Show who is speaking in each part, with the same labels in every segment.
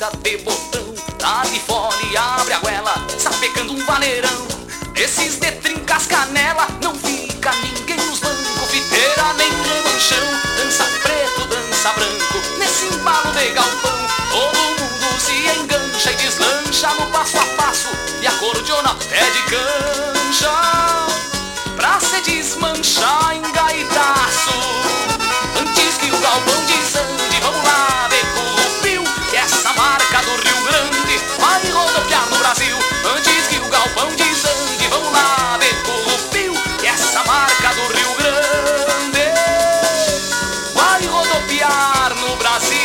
Speaker 1: manga de botão, tá de fora e abre a goela, sapecando um vaneirão. Esses de trincas canela, não fica ninguém nos bancos, fiteira nem remanchão, dança preto, dança branco, nesse embalo de galpão. Todo mundo se engancha e deslancha no passo a passo, e a cordiona pede cancha pra se desmanchar em gaitaço. Antes que o galpão desande, vamos lá ver Curupio, que essa marca do Rio Grande vai rodopiar no Brasil. Antes que o galpão desande, vamos lá ver Curupio, que essa marca do Rio Grande vai rodopiar no Brasil.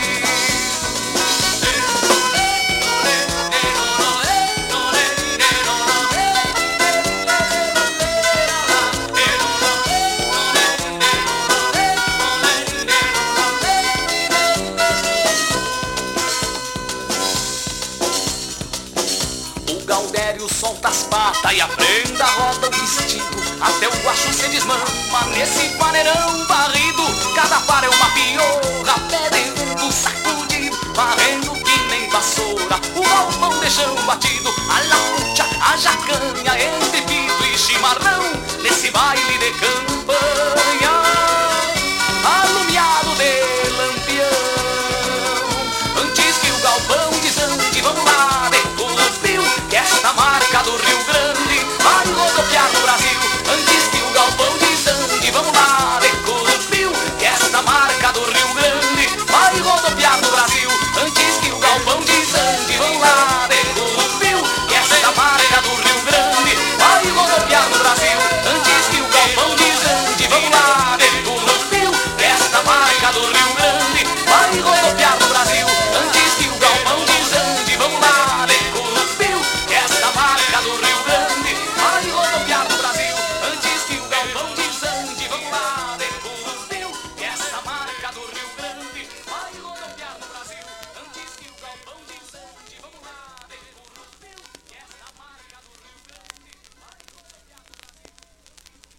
Speaker 1: Gaudério solta as patas e a prenda roda o vestido, até o guacho se desmama nesse vaneirão varrido. Cada par é uma piorra, pé dentro, sacudido, varrendo que nem vassoura o galpão de chão batido. A lapucha, a jacanha, entre pito e chimarrão, nesse baile de cão